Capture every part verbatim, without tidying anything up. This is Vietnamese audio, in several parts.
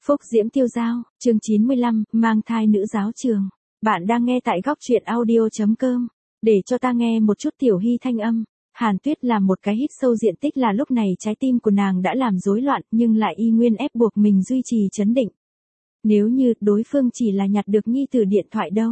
Phúc Diễm Tiêu Dao, chương chín mươi lăm, mang thai nữ giáo trường. Bạn đang nghe tại góc truyện audio chấm com. Để cho ta nghe một chút Tiểu Hy thanh âm. Hàn Tuyết làm một cái hít sâu, diện tích là lúc này trái tim của nàng đã làm rối loạn nhưng lại y nguyên ép buộc mình duy trì trấn định. Nếu như đối phương chỉ là nhặt được nhi tử điện thoại đâu.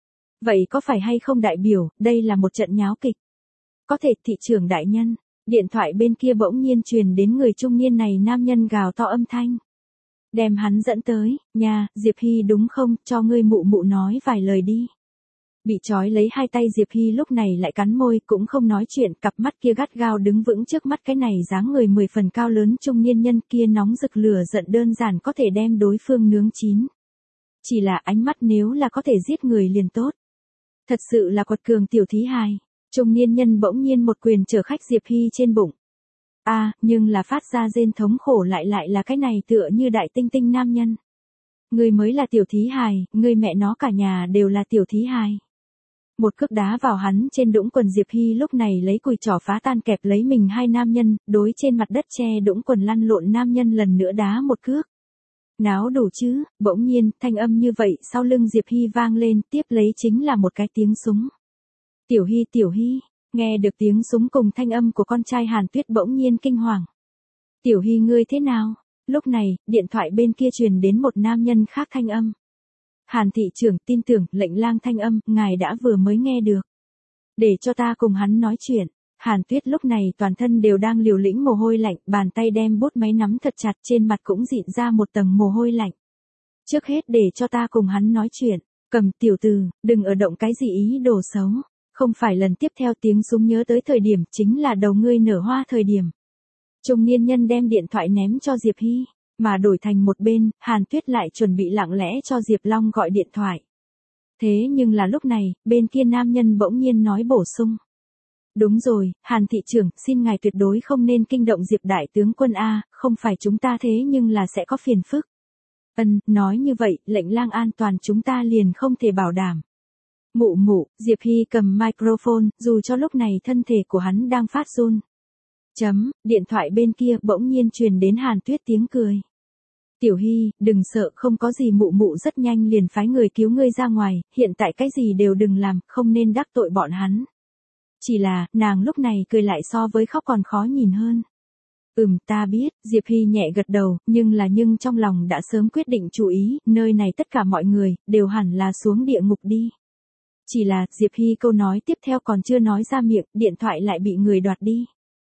Vậy có phải hay không đại biểu, đây là một trận nháo kịch? Có thể thị trưởng đại nhân, điện thoại bên kia bỗng nhiên truyền đến người trung niên này nam nhân gào to âm thanh. Đem hắn dẫn tới, nhà, Diệp Hy đúng không, cho ngươi mụ mụ nói vài lời đi. Bị trói lấy hai tay Diệp Hy lúc này lại cắn môi cũng không nói chuyện, cặp mắt kia gắt gao đứng vững trước mắt cái này dáng người mười phần cao lớn trung niên nhân kia nóng rực lửa giận đơn giản có thể đem đối phương nướng chín. Chỉ là ánh mắt nếu là có thể giết người liền tốt. Thật sự là quật cường tiểu thí hài. Trung niên nhân bỗng nhiên một quyền trở khách Diệp Hy trên bụng. A, à, nhưng là phát ra rên thống khổ lại lại là cái này tựa như đại tinh tinh nam nhân. Ngươi mới là tiểu thí hài, ngươi mẹ nó cả nhà đều là tiểu thí hài. Một cước đá vào hắn trên đũng quần Diệp Hy lúc này lấy cùi trỏ phá tan kẹp lấy mình hai nam nhân, đối trên mặt đất che đũng quần lăn lộn nam nhân lần nữa đá một cước. Náo đủ chứ, bỗng nhiên, thanh âm như vậy sau lưng Diệp Hy vang lên, tiếp lấy chính là một cái tiếng súng. Tiểu Hy, Tiểu Hy. Nghe được tiếng súng cùng thanh âm của con trai Hàn Tuyết bỗng nhiên kinh hoàng. Tiểu Hy ngươi thế nào? Lúc này, điện thoại bên kia truyền đến một nam nhân khác thanh âm. Hàn thị trưởng tin tưởng lệnh lang thanh âm, ngài đã vừa mới nghe được. Để cho ta cùng hắn nói chuyện. Hàn Tuyết lúc này toàn thân đều đang liều lĩnh mồ hôi lạnh, bàn tay đem bút máy nắm thật chặt, trên mặt cũng dịn ra một tầng mồ hôi lạnh. Trước hết để cho ta cùng hắn nói chuyện. Cầm tiểu từ, đừng ở động cái gì ý đồ xấu. Không phải lần tiếp theo tiếng súng nhớ tới thời điểm chính là đầu ngươi nở hoa thời điểm. Trung niên nhân đem điện thoại ném cho Diệp Hy, mà đổi thành một bên, Hàn Tuyết lại chuẩn bị lặng lẽ cho Diệp Long gọi điện thoại. Thế nhưng là lúc này, bên kia nam nhân bỗng nhiên nói bổ sung. Đúng rồi, Hàn thị trưởng, xin ngài tuyệt đối không nên kinh động Diệp đại tướng quân A, không phải chúng ta thế nhưng là sẽ có phiền phức. Ân, nói như vậy, lệnh lang an toàn chúng ta liền không thể bảo đảm. Mụ mụ, Diệp Hy cầm microphone, dù cho lúc này thân thể của hắn đang phát run. Chấm, điện thoại bên kia bỗng nhiên truyền đến Hàn Tuyết tiếng cười. Tiểu Hy, đừng sợ, không có gì, mụ mụ rất nhanh liền phái người cứu ngươi ra ngoài, hiện tại cái gì đều đừng làm, không nên đắc tội bọn hắn. Chỉ là, nàng lúc này cười lại so với khóc còn khó nhìn hơn. Ừm, ta biết, Diệp Hy nhẹ gật đầu, nhưng là nhưng trong lòng đã sớm quyết định chú ý, nơi này tất cả mọi người, đều hẳn là xuống địa ngục đi. Chỉ là, Diệp Hy câu nói tiếp theo còn chưa nói ra miệng, điện thoại lại bị người đoạt đi.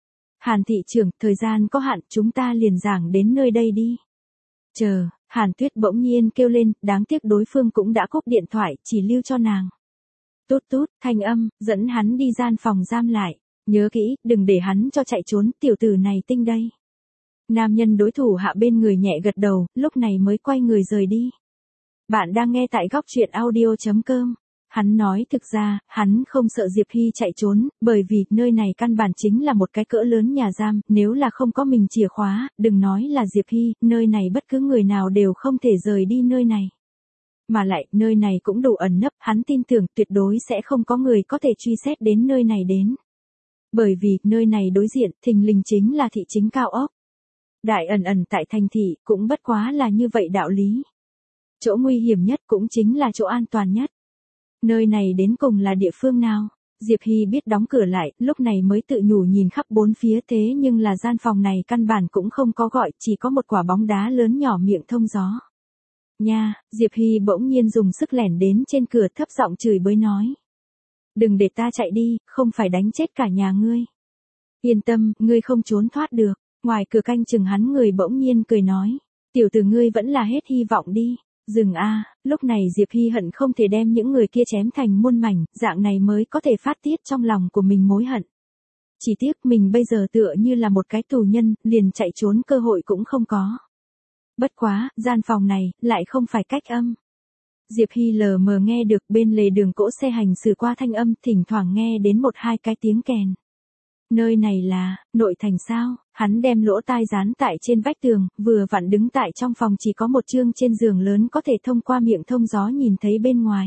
Hàn thị trưởng, thời gian có hạn, chúng ta liền giảng đến nơi đây đi. Chờ, Hàn Tuyết bỗng nhiên kêu lên, đáng tiếc đối phương cũng đã cúp điện thoại, chỉ lưu cho nàng. Tút tút, thanh âm, dẫn hắn đi gian phòng giam lại. Nhớ kỹ, đừng để hắn cho chạy trốn, tiểu tử này tinh đây. Nam nhân đối thủ hạ bên người nhẹ gật đầu, lúc này mới quay người rời đi. Bạn đang nghe tại góc truyện audio chấm com. Hắn nói thực ra, hắn không sợ Diệp Hy chạy trốn, bởi vì nơi này căn bản chính là một cái cỡ lớn nhà giam, nếu là không có mình chìa khóa, đừng nói là Diệp Hy, nơi này bất cứ người nào đều không thể rời đi nơi này. Mà lại, nơi này cũng đủ ẩn nấp, hắn tin tưởng tuyệt đối sẽ không có người có thể truy xét đến nơi này đến. Bởi vì, nơi này đối diện, thình lình chính là thị chính cao ốc. Đại ẩn ẩn tại thành thị, cũng bất quá là như vậy đạo lý. Chỗ nguy hiểm nhất cũng chính là chỗ an toàn nhất. Nơi này đến cùng là địa phương nào? Diệp Hy biết đóng cửa lại, lúc này mới tự nhủ nhìn khắp bốn phía thế nhưng là gian phòng này căn bản cũng không có gọi, chỉ có một quả bóng đá lớn nhỏ miệng thông gió. Nha, Diệp Hy bỗng nhiên dùng sức lẻn đến trên cửa thấp giọng chửi bới nói. Đừng để ta chạy đi, không phải đánh chết cả nhà ngươi. Yên tâm, ngươi không trốn thoát được. Ngoài cửa canh chừng hắn người bỗng nhiên cười nói. Tiểu tử ngươi vẫn là hết hy vọng đi. Dừng a, lúc này Diệp Hy hận không thể đem những người kia chém thành muôn mảnh, dạng này mới có thể phát tiết trong lòng của mình mối hận. Chỉ tiếc mình bây giờ tựa như là một cái tù nhân, liền chạy trốn cơ hội cũng không có. Bất quá, gian phòng này, lại không phải cách âm. Diệp Hy lờ mờ nghe được bên lề đường cỗ xe hành xử qua thanh âm, thỉnh thoảng nghe đến một hai cái tiếng kèn. Nơi này là, nội thành sao, hắn đem lỗ tai dán tại trên vách tường, vừa vặn đứng tại trong phòng chỉ có một chương trên giường lớn có thể thông qua miệng thông gió nhìn thấy bên ngoài.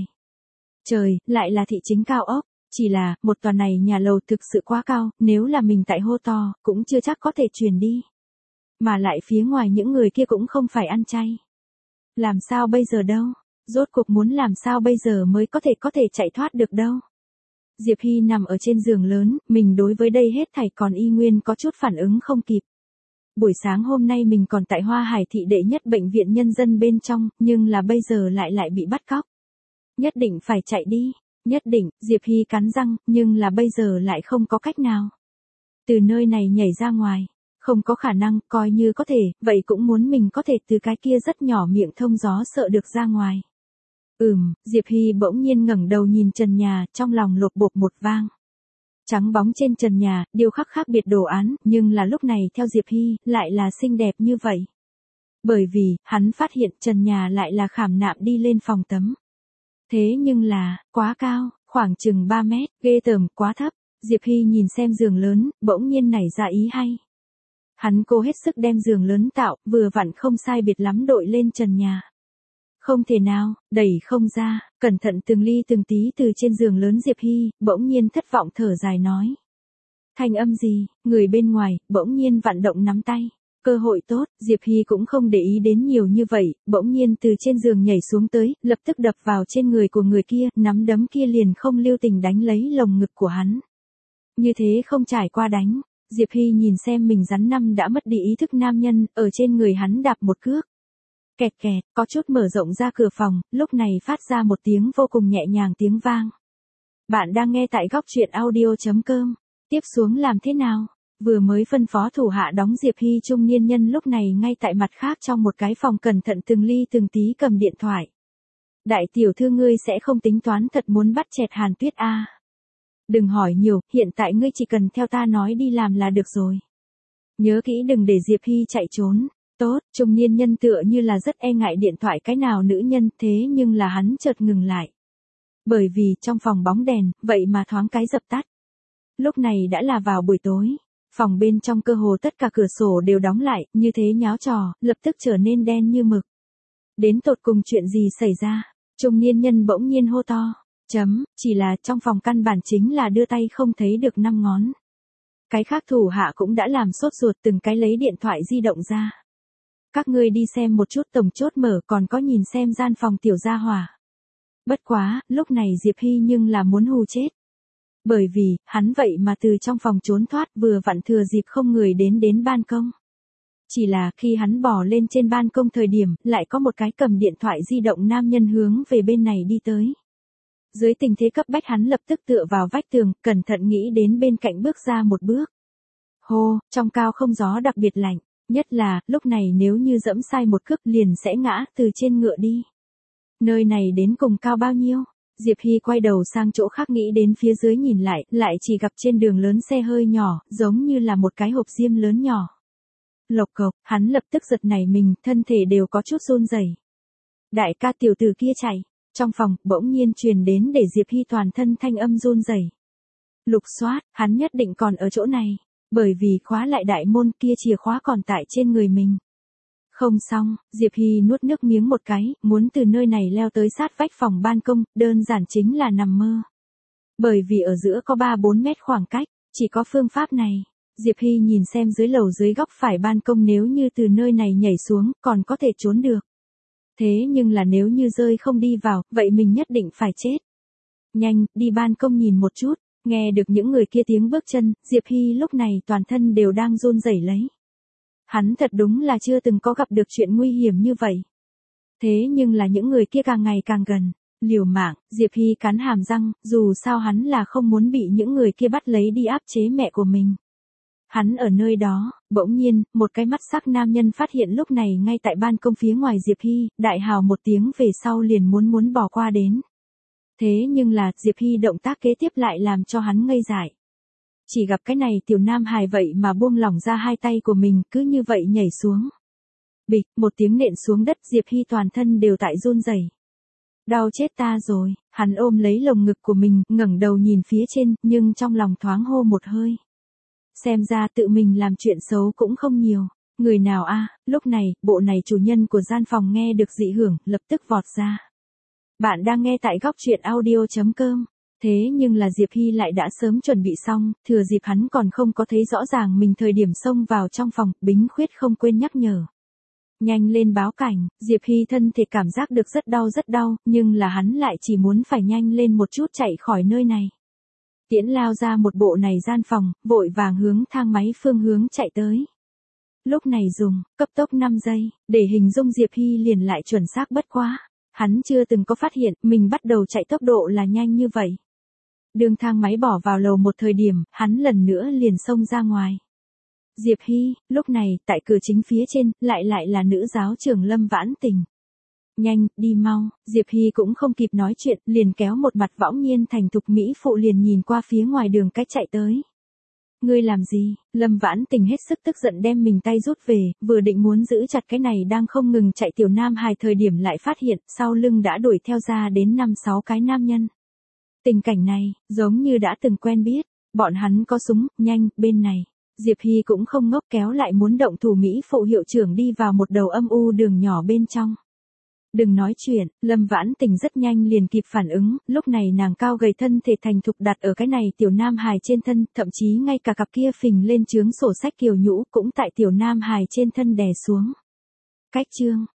Trời, lại là thị chính cao ốc, chỉ là, một tòa này nhà lầu thực sự quá cao, nếu là mình tại hô to, cũng chưa chắc có thể truyền đi. Mà lại phía ngoài những người kia cũng không phải ăn chay. Làm sao bây giờ đâu? Rốt cuộc muốn làm sao bây giờ mới có thể có thể chạy thoát được đâu? Diệp Hy nằm ở trên giường lớn, mình đối với đây hết thảy còn y nguyên có chút phản ứng không kịp. Buổi sáng hôm nay mình còn tại Hoa Hải thị đệ nhất bệnh viện nhân dân bên trong, nhưng là bây giờ lại lại bị bắt cóc. Nhất định phải chạy đi, nhất định, Diệp Hy cắn răng, nhưng là bây giờ lại không có cách nào. Từ nơi này nhảy ra ngoài, không có khả năng, coi như có thể, vậy cũng muốn mình có thể từ cái kia rất nhỏ miệng thông gió sợ được ra ngoài. Ừm, Diệp Hy bỗng nhiên ngẩng đầu nhìn trần nhà, trong lòng lột bột một vang. Trắng bóng trên trần nhà, điêu khắc khác biệt đồ án, nhưng là lúc này theo Diệp Hy, lại là xinh đẹp như vậy. Bởi vì, hắn phát hiện trần nhà lại là khảm nạm đi lên phòng tắm. Thế nhưng là, quá cao, khoảng chừng ba mét, ghê tởm, quá thấp. Diệp Hy nhìn xem giường lớn, bỗng nhiên nảy ra ý hay. Hắn cố hết sức đem giường lớn tạo, vừa vặn không sai biệt lắm đội lên trần nhà. Không thể nào, đẩy không ra, cẩn thận từng ly từng tí từ trên giường lớn Diệp Hy, bỗng nhiên thất vọng thở dài nói. Thanh âm gì, người bên ngoài, bỗng nhiên vặn động nắm tay. Cơ hội tốt, Diệp Hy cũng không để ý đến nhiều như vậy, bỗng nhiên từ trên giường nhảy xuống tới, lập tức đập vào trên người của người kia, nắm đấm kia liền không lưu tình đánh lấy lồng ngực của hắn. Như thế không trải qua đánh, Diệp Hy nhìn xem mình rắn năm đã mất đi ý thức nam nhân, ở trên người hắn đạp một cước. Kẹt kẹt, có chút mở rộng ra cửa phòng, lúc này phát ra một tiếng vô cùng nhẹ nhàng tiếng vang. Bạn đang nghe tại góc truyện audio chấm com. Tiếp xuống làm thế nào? Vừa mới phân phó thủ hạ đóng Diệp Hy trung niên nhân lúc này ngay tại mặt khác trong một cái phòng cẩn thận từng ly từng tí cầm điện thoại. Đại tiểu thư ngươi sẽ không tính toán thật muốn bắt chẹt Hàn Tuyết a? À? Đừng hỏi nhiều, hiện tại ngươi chỉ cần theo ta nói đi làm là được rồi. Nhớ kỹ đừng để Diệp Hy chạy trốn. Tốt, trung niên nhân tựa như là rất e ngại điện thoại cái nào nữ nhân, thế nhưng là hắn chợt ngừng lại. Bởi vì trong phòng bóng đèn, vậy mà thoáng cái dập tắt. Lúc này đã là vào buổi tối, phòng bên trong cơ hồ tất cả cửa sổ đều đóng lại, như thế nháo trò, lập tức trở nên đen như mực. Đến tột cùng chuyện gì xảy ra? Trung niên nhân bỗng nhiên hô to. Chấm, chỉ là trong phòng căn bản chính là đưa tay không thấy được năm ngón. Cái khác thủ hạ cũng đã làm sốt ruột từng cái lấy điện thoại di động ra. Các ngươi đi xem một chút tổng chốt mở còn có nhìn xem gian phòng tiểu gia hỏa. Bất quá, lúc này Diệp Hy nhưng là muốn hù chết. Bởi vì, hắn vậy mà từ trong phòng trốn thoát vừa vặn thừa dịp không người đến đến ban công. Chỉ là khi hắn bò lên trên ban công thời điểm, lại có một cái cầm điện thoại di động nam nhân hướng về bên này đi tới. Dưới tình thế cấp bách hắn lập tức tựa vào vách tường, cẩn thận nghĩ đến bên cạnh bước ra một bước. Hô, trong cao không gió đặc biệt lạnh. Nhất là, lúc này nếu như dẫm sai một cước liền sẽ ngã từ trên ngựa đi. Nơi này đến cùng cao bao nhiêu? Diệp Hy quay đầu sang chỗ khác nghĩ đến phía dưới nhìn lại, lại chỉ gặp trên đường lớn xe hơi nhỏ, giống như là một cái hộp diêm lớn nhỏ. Lộc cộc, hắn lập tức giật nảy mình, thân thể đều có chút run rẩy. Đại ca tiểu tử kia chạy, trong phòng, bỗng nhiên truyền đến để Diệp Hy toàn thân thanh âm run rẩy. Lục soát, hắn nhất định còn ở chỗ này. Bởi vì khóa lại đại môn kia chìa khóa còn tại trên người mình. Không xong, Diệp Hy nuốt nước miếng một cái, muốn từ nơi này leo tới sát vách phòng ban công, đơn giản chính là nằm mơ. Bởi vì ở giữa có ba bốn mét khoảng cách, chỉ có phương pháp này. Diệp Hy nhìn xem dưới lầu dưới góc phải ban công nếu như từ nơi này nhảy xuống, còn có thể trốn được. Thế nhưng là nếu như rơi không đi vào, vậy mình nhất định phải chết. Nhanh, đi ban công nhìn một chút. Nghe được những người kia tiếng bước chân, Diệp Hy lúc này toàn thân đều đang run rẩy lấy. Hắn thật đúng là chưa từng có gặp được chuyện nguy hiểm như vậy. Thế nhưng là những người kia càng ngày càng gần. Liều mạng, Diệp Hy cắn hàm răng, dù sao hắn là không muốn bị những người kia bắt lấy đi áp chế mẹ của mình. Hắn ở nơi đó, bỗng nhiên, một cái mắt sắc nam nhân phát hiện lúc này ngay tại ban công phía ngoài Diệp Hy, đại hào một tiếng về sau liền muốn muốn bỏ qua đến. Thế nhưng là, Diệp Hy động tác kế tiếp lại làm cho hắn ngây dại. Chỉ gặp cái này tiểu nam hài vậy mà buông lỏng ra hai tay của mình, cứ như vậy nhảy xuống. Bịch, một tiếng nện xuống đất, Diệp Hy toàn thân đều tại run rẩy. Đau chết ta rồi, hắn ôm lấy lồng ngực của mình, ngẩng đầu nhìn phía trên, nhưng trong lòng thoáng hô một hơi. Xem ra tự mình làm chuyện xấu cũng không nhiều. Người nào a? Lúc này, bộ này chủ nhân của gian phòng nghe được dị hưởng, lập tức vọt ra. Bạn đang nghe tại góc truyện audio chấm com. Thế nhưng là Diệp Hy lại đã sớm chuẩn bị xong, thừa dịp hắn còn không có thấy rõ ràng mình thời điểm xông vào trong phòng, Bính Khuyết không quên nhắc nhở. Nhanh lên báo cảnh, Diệp Hy thân thể cảm giác được rất đau rất đau, nhưng là hắn lại chỉ muốn phải nhanh lên một chút chạy khỏi nơi này. Tiễn lao ra một bộ này gian phòng, vội vàng hướng thang máy phương hướng chạy tới. Lúc này dùng, cấp tốc năm giây, để hình dung Diệp Hy liền lại chuẩn xác bất quá. Hắn chưa từng có phát hiện, mình bắt đầu chạy tốc độ là nhanh như vậy. Đường thang máy bỏ vào lầu một thời điểm, hắn lần nữa liền xông ra ngoài. Diệp Hy, lúc này, tại cửa chính phía trên, lại lại là nữ giáo trưởng Lâm Vãn Tình. Nhanh, đi mau, Diệp Hy cũng không kịp nói chuyện, liền kéo một mặt võng nhiên thành thục mỹ phụ liền nhìn qua phía ngoài đường cách chạy tới. Ngươi làm gì? Lâm Vãn Tình hết sức tức giận đem mình tay rút về, vừa định muốn giữ chặt cái này đang không ngừng chạy tiểu nam hài thời điểm lại phát hiện, sau lưng đã đuổi theo ra đến năm sáu cái nam nhân. Tình cảnh này, giống như đã từng quen biết, bọn hắn có súng, nhanh, bên này. Diệp Hy cũng không ngốc kéo lại muốn động thủ mỹ phụ hiệu trưởng đi vào một đầu âm u đường nhỏ bên trong. Đừng nói chuyện, Lâm Vãn Tình rất nhanh liền kịp phản ứng, lúc này nàng cao gầy thân thể thành thục đặt ở cái này tiểu nam hài trên thân, thậm chí ngay cả cặp kia phình lên chướng sổ sách kiều nhũ cũng tại tiểu nam hài trên thân đè xuống. Cách chương,